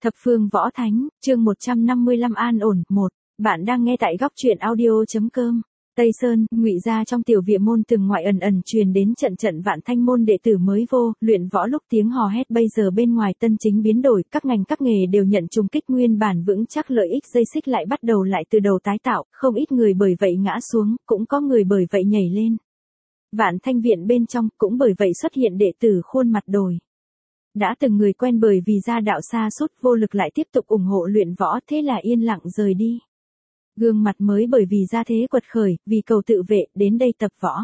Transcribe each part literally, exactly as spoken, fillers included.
Thập phương võ thánh, chương một trăm năm mươi lăm an ổn, một. Bạn đang nghe tại góc truyện audio.com. Tây Sơn, Ngụy gia trong tiểu viện môn từng ngoại ẩn ẩn truyền đến trận trận vạn thanh môn đệ tử mới vô, luyện võ lúc tiếng hò hét bây giờ bên ngoài tân chính biến đổi, các ngành các nghề đều nhận trùng kích nguyên bản vững chắc lợi ích dây xích lại bắt đầu lại từ đầu tái tạo, không ít người bởi vậy ngã xuống, cũng có người bởi vậy nhảy lên. Vạn thanh viện bên trong cũng bởi vậy xuất hiện đệ tử khuôn mặt đổi. Đã từng người quen bởi vì gia đạo xa sút vô lực lại tiếp tục ủng hộ luyện võ thế là yên lặng rời đi. Gương mặt mới bởi vì gia thế quật khởi, vì cầu tự vệ, đến đây tập võ.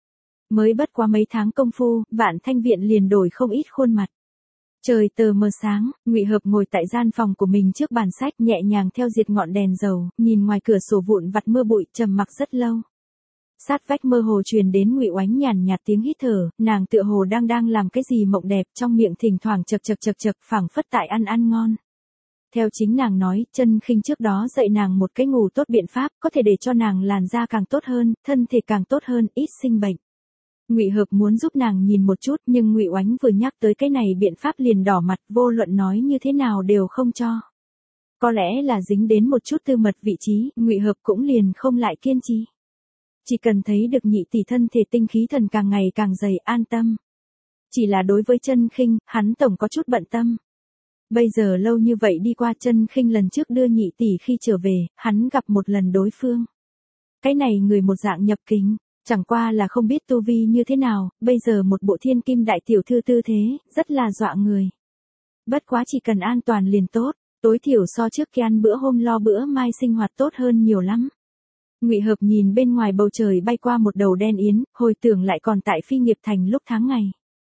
Mới bất qua mấy tháng công phu, vạn thanh viện liền đổi không ít khuôn mặt. Trời tờ mờ sáng, Ngụy Hợp ngồi tại gian phòng của mình trước bàn sách nhẹ nhàng theo diệt ngọn đèn dầu, nhìn ngoài cửa sổ vụn vặt mưa bụi trầm mặc rất lâu. Sát vách mơ hồ truyền đến Ngụy Oánh nhàn nhạt tiếng hít thở, nàng tựa hồ đang đang làm cái gì mộng đẹp, trong miệng thỉnh thoảng chật chật chật chật phảng phất tại ăn ăn ngon. Theo chính nàng nói, Chân Khinh trước đó dạy nàng một cái ngủ tốt biện pháp, có thể để cho nàng làn da càng tốt hơn, thân thể càng tốt hơn, ít sinh bệnh. Ngụy Hợp muốn giúp nàng nhìn một chút, nhưng Ngụy Oánh vừa nhắc tới cái này biện pháp liền đỏ mặt, vô luận nói như thế nào đều không cho. Có lẽ là dính đến một chút tư mật vị trí, Ngụy Hợp cũng liền không lại kiên trì. Chỉ cần thấy được nhị tỷ thân thể tinh khí thần càng ngày càng dày, an tâm. Chỉ là đối với Chân Khinh, hắn tổng có chút bận tâm. Bây giờ lâu như vậy đi qua, Chân Khinh lần trước đưa nhị tỷ khi trở về, hắn gặp một lần đối phương. Cái này người một dạng nhập kính, chẳng qua là không biết tu vi như thế nào, bây giờ một bộ thiên kim đại tiểu thư tư thế, rất là dọa người. Bất quá chỉ cần an toàn liền tốt, tối thiểu so trước kia ăn bữa hôm lo bữa mai sinh hoạt tốt hơn nhiều lắm. Ngụy Hợp nhìn bên ngoài bầu trời bay qua một đầu đen yến, hồi tưởng lại còn tại Phi Nghiệp Thành lúc tháng ngày.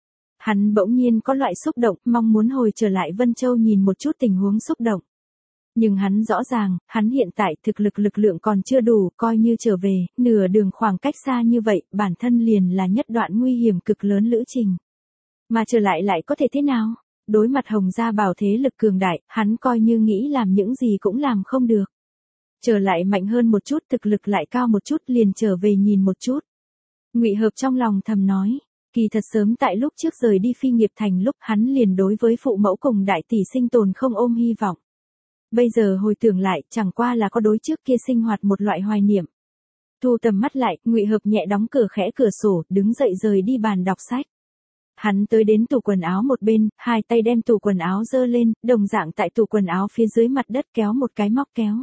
Hắn bỗng nhiên có loại xúc động, mong muốn hồi trở lại Vân Châu nhìn một chút tình huống xúc động. Nhưng hắn rõ ràng, hắn hiện tại thực lực lực lượng còn chưa đủ, coi như trở về, nửa đường khoảng cách xa như vậy, bản thân liền là nhất đoạn nguy hiểm cực lớn lữ trình. Mà trở lại lại có thể thế nào? Đối mặt Hồng Gia Bảo thế lực cường đại, hắn coi như nghĩ làm những gì cũng làm không được. Trở lại mạnh hơn một chút, thực lực lại cao một chút, liền trở về nhìn một chút. Ngụy Hợp trong lòng thầm nói, kỳ thật sớm tại lúc trước rời đi Phi Nghiệp Thành lúc hắn liền đối với phụ mẫu cùng đại tỷ sinh tồn không ôm hy vọng. Bây giờ hồi tưởng lại, chẳng qua là có đối trước kia sinh hoạt một loại hoài niệm. Thu tầm mắt lại, Ngụy Hợp nhẹ đóng cửa khẽ cửa sổ, đứng dậy rời đi bàn đọc sách. Hắn tới đến tủ quần áo một bên, hai tay đem tủ quần áo giơ lên, đồng dạng tại tủ quần áo phía dưới mặt đất kéo một cái móc kéo.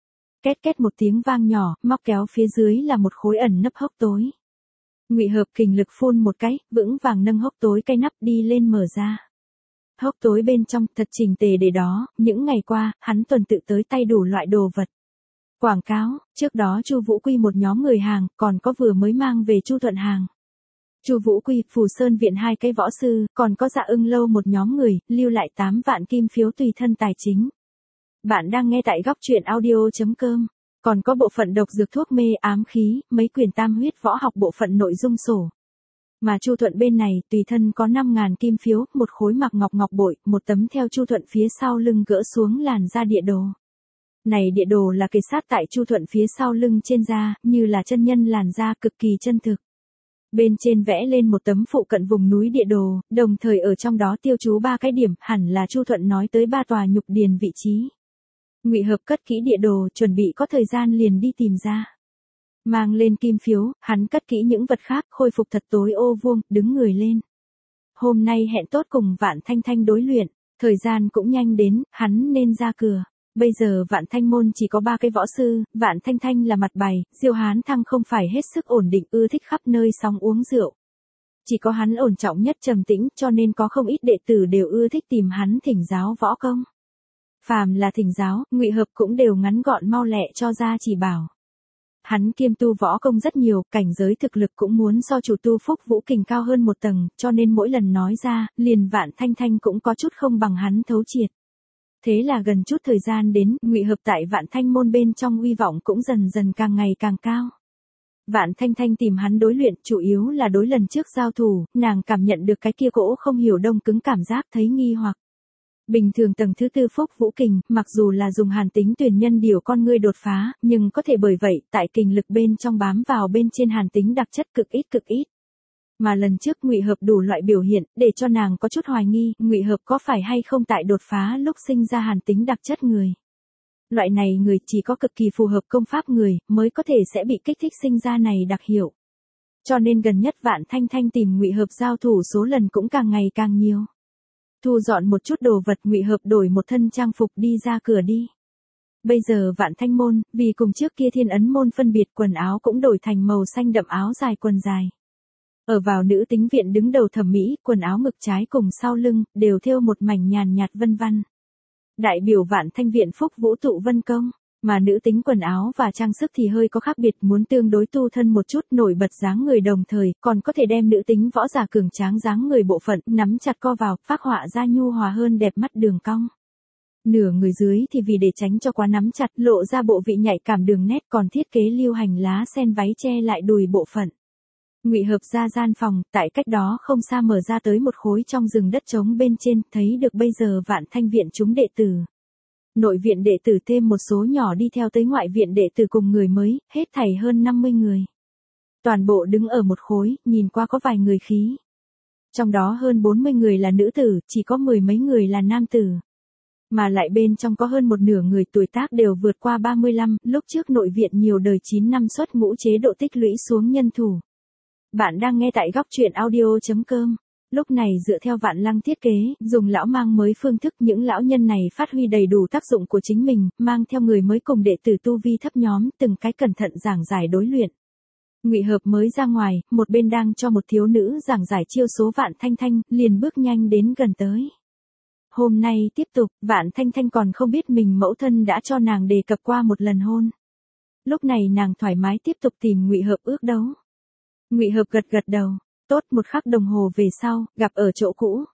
Két két một tiếng vang nhỏ, móc kéo phía dưới là một khối ẩn nấp hốc tối. Ngụy Hợp kình lực phun một cái, vững vàng nâng hốc tối cái nắp đi lên mở ra. Hốc tối bên trong thật chỉnh tề để đó, những ngày qua, hắn tuần tự tới tay đủ loại đồ vật. Quảng cáo, trước đó Chu Vũ Quy một nhóm người hàng, còn có vừa mới mang về Chu Thuận hàng. Chu Vũ Quy, Phù Sơn viện hai cái võ sư, còn có Dạ Ưng lâu một nhóm người, lưu lại tám vạn kim phiếu tùy thân tài chính. Bạn đang nghe tại góc truyện audio.com, còn có bộ phận độc dược thuốc mê ám khí, mấy quyển tam huyết võ học bộ phận nội dung sổ. Mà Chu Thuận bên này, tùy thân có năm ngàn kim phiếu, một khối mặc ngọc ngọc bội, một tấm theo Chu Thuận phía sau lưng gỡ xuống làn da địa đồ. Này địa đồ là kề sát tại Chu Thuận phía sau lưng trên da, như là chân nhân làn da cực kỳ chân thực. Bên trên vẽ lên một tấm phụ cận vùng núi địa đồ, đồng thời ở trong đó tiêu chú ba cái điểm, hẳn là Chu Thuận nói tới ba tòa nhục điền vị trí. Ngụy Hợp cất kỹ địa đồ, chuẩn bị có thời gian liền đi tìm ra. Mang lên kim phiếu, hắn cất kỹ những vật khác, khôi phục thật tối ô vuông, đứng người lên. Hôm nay hẹn tốt cùng Vạn Thanh Thanh đối luyện, thời gian cũng nhanh đến, hắn nên ra cửa. Bây giờ Vạn Thanh môn chỉ có ba cái võ sư, Vạn Thanh Thanh là mặt bài, Diêu Hán Thăng không phải hết sức ổn định, ưa thích khắp nơi sóng uống rượu. Chỉ có hắn ổn trọng nhất trầm tĩnh, cho nên có không ít đệ tử đều ưa thích tìm hắn thỉnh giáo võ công. Phàm là thỉnh giáo, Ngụy Hợp cũng đều ngắn gọn mau lẹ cho ra chỉ bảo. Hắn kiêm tu võ công rất nhiều, cảnh giới thực lực cũng muốn so chủ tu Phúc Vũ Kình cao hơn một tầng, cho nên mỗi lần nói ra, liền Vạn Thanh Thanh cũng có chút không bằng hắn thấu triệt. Thế là gần chút thời gian đến, Ngụy Hợp tại Vạn Thanh môn bên trong uy vọng cũng dần dần càng ngày càng cao. Vạn Thanh Thanh tìm hắn đối luyện, chủ yếu là đối lần trước giao thủ, nàng cảm nhận được cái kia cỗ không hiểu đông cứng cảm giác thấy nghi hoặc. Bình thường tầng thứ tư Phúc Vũ Kình, mặc dù là dùng hàn tính tuyển nhân điều con ngươi đột phá, nhưng có thể bởi vậy, tại kình lực bên trong bám vào bên trên hàn tính đặc chất cực ít cực ít. Mà lần trước Ngụy Hợp đủ loại biểu hiện, để cho nàng có chút hoài nghi, Ngụy Hợp có phải hay không tại đột phá lúc sinh ra hàn tính đặc chất người. Loại này người chỉ có cực kỳ phù hợp công pháp người, mới có thể sẽ bị kích thích sinh ra này đặc hiệu. Cho nên gần nhất Vạn Thanh Thanh tìm Ngụy Hợp giao thủ số lần cũng càng ngày càng nhiều. Thu dọn một chút đồ vật, Ngụy Hợp đổi một thân trang phục đi ra cửa đi. Bây giờ Vạn Thanh môn, vì cùng trước kia Thiên Ấn môn phân biệt, quần áo cũng đổi thành màu xanh đậm, áo dài quần dài. Ở vào nữ tính viện đứng đầu thẩm mỹ, quần áo ngực trái cùng sau lưng, đều thêu một mảnh nhàn nhạt vân văn. Đại biểu Vạn Thanh viện phúc vũ tụ vân công, mà nữ tính quần áo và trang sức thì hơi có khác biệt, muốn tương đối tu thân một chút, nổi bật dáng người, đồng thời còn có thể đem nữ tính võ giả cường tráng dáng người bộ phận nắm chặt co vào, phác họa ra nhu hòa hơn đẹp mắt đường cong. Nửa người dưới thì vì để tránh cho quá nắm chặt, lộ ra bộ vị nhạy cảm đường nét, còn thiết kế lưu hành lá sen váy che lại đùi bộ phận. Ngụy Hợp ra gian phòng, tại cách đó không xa mở ra tới một khối trong rừng đất trống bên trên, thấy được bây giờ Vạn Thanh viện chúng đệ tử. Nội viện đệ tử thêm một số nhỏ đi theo tới ngoại viện đệ tử cùng người mới, hết thảy hơn năm mươi người. Toàn bộ đứng ở một khối, nhìn qua có vài người khí. Trong đó hơn bốn mươi người là nữ tử, chỉ có mười mấy người là nam tử. Mà lại bên trong có hơn một nửa người tuổi tác đều vượt qua ba mươi lăm, lúc trước nội viện nhiều đời chín năm xuất ngũ chế độ tích lũy xuống nhân thủ. Bạn đang nghe tại góc truyện audio chấm com. Lúc này dựa theo Vạn Lăng thiết kế, dùng lão mang mới phương thức, những lão nhân này phát huy đầy đủ tác dụng của chính mình, mang theo người mới cùng đệ tử tu vi thấp nhóm, từng cái cẩn thận giảng giải đối luyện. Ngụy Hợp mới ra ngoài, một bên đang cho một thiếu nữ giảng giải chiêu số Vạn Thanh Thanh, liền bước nhanh đến gần tới. Hôm nay tiếp tục, Vạn Thanh Thanh còn không biết mình mẫu thân đã cho nàng đề cập qua một lần hôn. Lúc này nàng thoải mái tiếp tục tìm Ngụy Hợp ước đấu. Ngụy Hợp gật gật đầu, tốt, một khắc đồng hồ về sau, gặp ở chỗ cũ.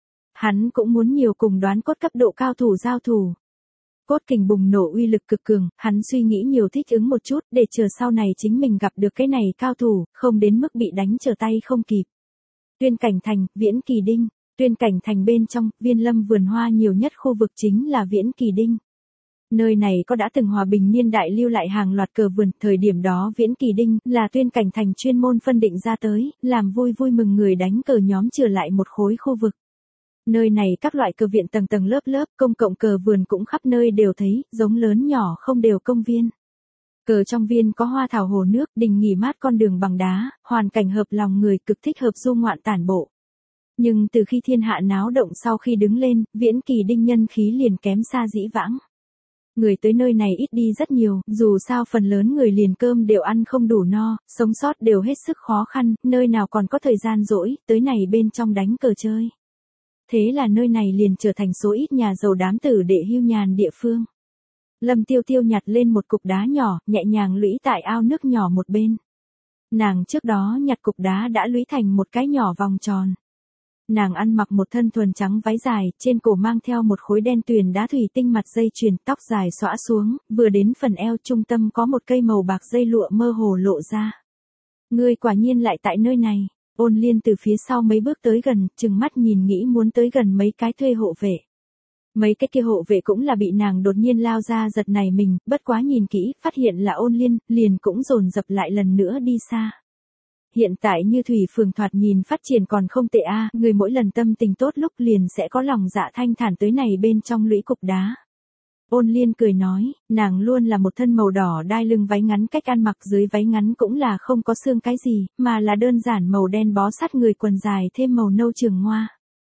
Hắn cũng muốn nhiều cùng đoán cốt cấp độ cao thủ giao thủ. Cốt kình bùng nổ uy lực cực cường, hắn suy nghĩ nhiều thích ứng một chút, để chờ sau này chính mình gặp được cái này cao thủ, không đến mức bị đánh trở tay không kịp. Tuyên Cảnh Thành, Viễn Kỳ Đinh. Tuyên Cảnh Thành bên trong, viên lâm vườn hoa nhiều nhất khu vực chính là Viễn Kỳ Đinh. Nơi này có đã từng hòa bình niên đại lưu lại hàng loạt cờ vườn, thời điểm đó Viễn Kỳ Đinh là Tuyên Cảnh Thành chuyên môn phân định ra tới, làm vui vui mừng người đánh cờ nhóm trở lại một khối khu vực. Nơi này các loại cờ viện tầng tầng lớp lớp, công cộng cờ vườn cũng khắp nơi đều thấy, giống lớn nhỏ không đều công viên. Cờ trong viên có hoa thảo hồ nước, đình nghỉ mát con đường bằng đá, hoàn cảnh hợp lòng người, cực thích hợp du ngoạn tản bộ. Nhưng từ khi thiên hạ náo động, sau khi đứng lên, Viễn Kỳ Đinh nhân khí liền kém xa dĩ vãng. Người tới nơi này ít đi rất nhiều, dù sao phần lớn người liền cơm đều ăn không đủ no, sống sót đều hết sức khó khăn, nơi nào còn có thời gian rỗi, tới này bên trong đánh cờ chơi. Thế là nơi này liền trở thành số ít nhà giàu đám tử đệ hưu nhàn địa phương. Lâm Tiêu Tiêu nhặt lên một cục đá nhỏ, nhẹ nhàng lũy tại ao nước nhỏ một bên. Nàng trước đó nhặt cục đá đã lũy thành một cái nhỏ vòng tròn. Nàng ăn mặc một thân thuần trắng váy dài, trên cổ mang theo một khối đen tuyền đá thủy tinh mặt dây chuyền, tóc dài xõa xuống, vừa đến phần eo trung tâm có một cây màu bạc dây lụa mơ hồ lộ ra. Ngươi quả nhiên lại tại nơi này. Ôn Liên từ phía sau mấy bước tới gần, trừng mắt nhìn nghĩ muốn tới gần mấy cái thuê hộ vệ. Mấy cái kia hộ vệ cũng là bị nàng đột nhiên lao ra giật nảy mình, bất quá nhìn kỹ, phát hiện là Ôn Liên, liền cũng dồn dập lại lần nữa đi xa. Hiện tại Như Thủy Phường thoạt nhìn phát triển còn không tệ a, người mỗi lần tâm tình tốt lúc liền sẽ có lòng dạ thanh thản tới này bên trong lũy cục đá. Ôn Liên cười nói, nàng luôn là một thân màu đỏ đai lưng váy ngắn, cách ăn mặc dưới váy ngắn cũng là không có xương cái gì, mà là đơn giản màu đen bó sát người, quần dài thêm màu nâu trường hoa.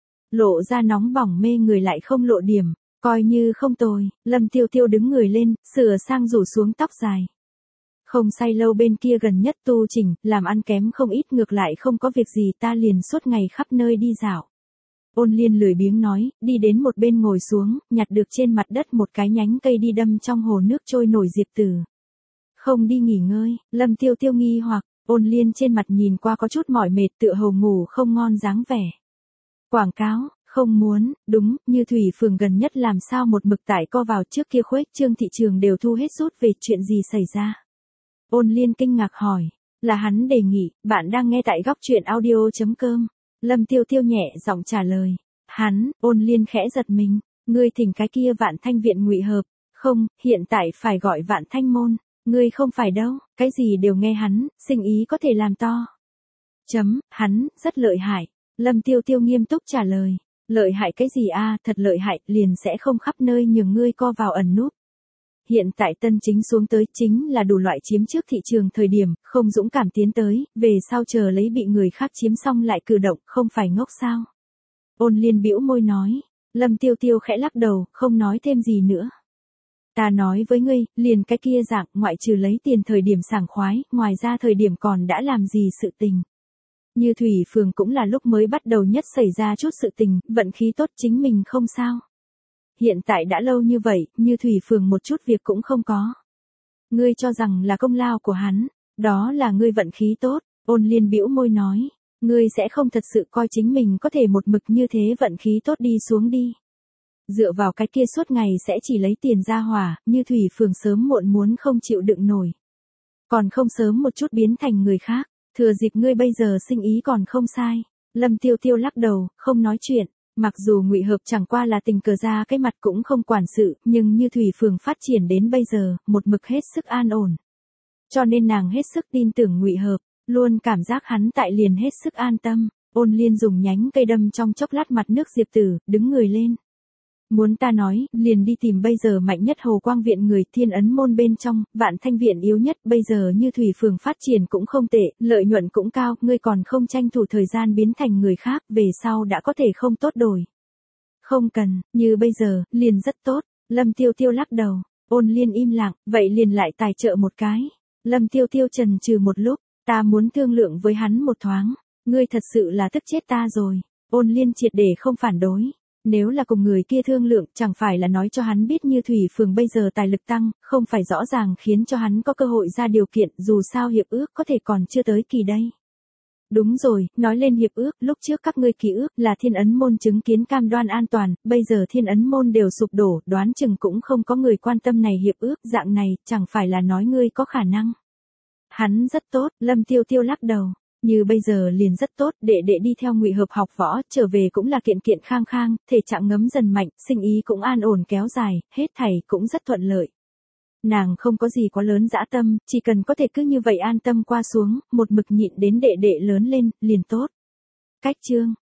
Lộ ra nóng bỏng mê người lại không lộ điểm, coi như không tồi. Lâm Tiêu Tiêu đứng người lên, sửa sang rủ xuống tóc dài. Không say lâu bên kia gần nhất tu chỉnh, làm ăn kém không ít, ngược lại không có việc gì ta liền suốt ngày khắp nơi đi dạo. Ôn Liên lười biếng nói, đi đến một bên ngồi xuống, nhặt được trên mặt đất một cái nhánh cây đi đâm trong hồ nước trôi nổi diệp tử. Không đi nghỉ ngơi, Lâm Tiêu Tiêu nghi hoặc, Ôn Liên trên mặt nhìn qua có chút mỏi mệt, tựa hồ ngủ không ngon dáng vẻ. Quảng cáo, không muốn, đúng, Như Thủy Phường gần nhất làm sao một mực tải co vào, trước kia khuếch trương thị trường đều thu hết rút về, chuyện gì xảy ra? Ôn Liên kinh ngạc hỏi, là hắn đề nghị, bạn đang nghe tại góc truyện audio chấm com. Lâm Tiêu Tiêu nhẹ giọng trả lời. Hắn, Ôn Liên khẽ giật mình, ngươi thỉnh cái kia Vạn Thanh viện Ngụy Hợp, không, hiện tại phải gọi Vạn Thanh môn, ngươi không phải đâu, cái gì đều nghe hắn, sinh ý có thể làm to. Chấm, hắn, rất lợi hại. Lâm Tiêu Tiêu nghiêm túc trả lời. Lợi hại cái gì a, thật lợi hại, liền sẽ không khắp nơi nhường ngươi co vào ẩn núp. Hiện tại tân chính xuống tới chính là đủ loại chiếm trước thị trường thời điểm, không dũng cảm tiến tới, về sau chờ lấy bị người khác chiếm xong lại cử động, không phải ngốc sao. Ôn Liên bĩu môi nói. Lâm Tiêu Tiêu khẽ lắc đầu, không nói thêm gì nữa. Ta nói với ngươi, liền cái kia dạng, ngoại trừ lấy tiền thời điểm sảng khoái, ngoài ra thời điểm còn đã làm gì sự tình. Như Thủy Phường cũng là lúc mới bắt đầu nhất xảy ra chút sự tình, vận khí tốt chính mình không sao. Hiện tại đã lâu như vậy, Như Thủy Phường một chút việc cũng không có. Ngươi cho rằng là công lao của hắn, đó là ngươi vận khí tốt. Ôn Liên bĩu môi nói. Ngươi sẽ không thật sự coi chính mình có thể một mực như thế vận khí tốt đi xuống đi. Dựa vào cái kia suốt ngày sẽ chỉ lấy tiền ra hỏa, Như Thủy Phường sớm muộn muốn không chịu đựng nổi. Còn không sớm một chút biến thành người khác, thừa dịp ngươi bây giờ sinh ý còn không sai. Lâm Tiêu Tiêu lắc đầu, không nói chuyện. Mặc dù Ngụy Hợp chẳng qua là tình cờ ra cái mặt cũng không quản sự, nhưng Như Thủy Phường phát triển đến bây giờ, một mực hết sức an ổn. Cho nên nàng hết sức tin tưởng Ngụy Hợp, luôn cảm giác hắn tại liền hết sức an tâm. Ôn Liên dùng nhánh cây đâm trong chốc lát mặt nước Diệp Tử, đứng người lên. Muốn ta nói, liền đi tìm bây giờ mạnh nhất Hồ Quang Viện người, Thiên Ấn Môn bên trong, Vạn Thanh Viện yếu nhất, bây giờ Như Thủy Phường phát triển cũng không tệ, lợi nhuận cũng cao, ngươi còn không tranh thủ thời gian biến thành người khác, về sau đã có thể không tốt đổi. Không cần, như bây giờ, liền rất tốt. Lâm Tiêu Tiêu lắc đầu. Ôn Liên im lặng, vậy liền lại tài trợ một cái. Lâm Tiêu Tiêu chần chừ một lúc, ta muốn thương lượng với hắn một thoáng. Ngươi thật sự là tức chết ta rồi. Ôn Liên triệt để không phản đối. Nếu là cùng người kia thương lượng, chẳng phải là nói cho hắn biết Như Thủy Phường bây giờ tài lực tăng, không phải rõ ràng khiến cho hắn có cơ hội ra điều kiện, dù sao hiệp ước có thể còn chưa tới kỳ đây. Đúng rồi, nói lên hiệp ước, lúc trước các ngươi ký ước là Thiên Ấn Môn chứng kiến cam đoan an toàn, bây giờ Thiên Ấn Môn đều sụp đổ, đoán chừng cũng không có người quan tâm này hiệp ước, dạng này, chẳng phải là nói ngươi có khả năng. Hắn rất tốt, Lâm Tiêu Tiêu lắc đầu. Như bây giờ liền rất tốt, đệ đệ đi theo Ngụy Hợp học võ, trở về cũng là kiện kiện khang khang, thể trạng ngấm dần mạnh, sinh ý cũng an ổn kéo dài, hết thảy cũng rất thuận lợi. Nàng không có gì quá lớn dã tâm, chỉ cần có thể cứ như vậy an tâm qua xuống, một mực nhịn đến đệ đệ lớn lên, liền tốt. Cách chương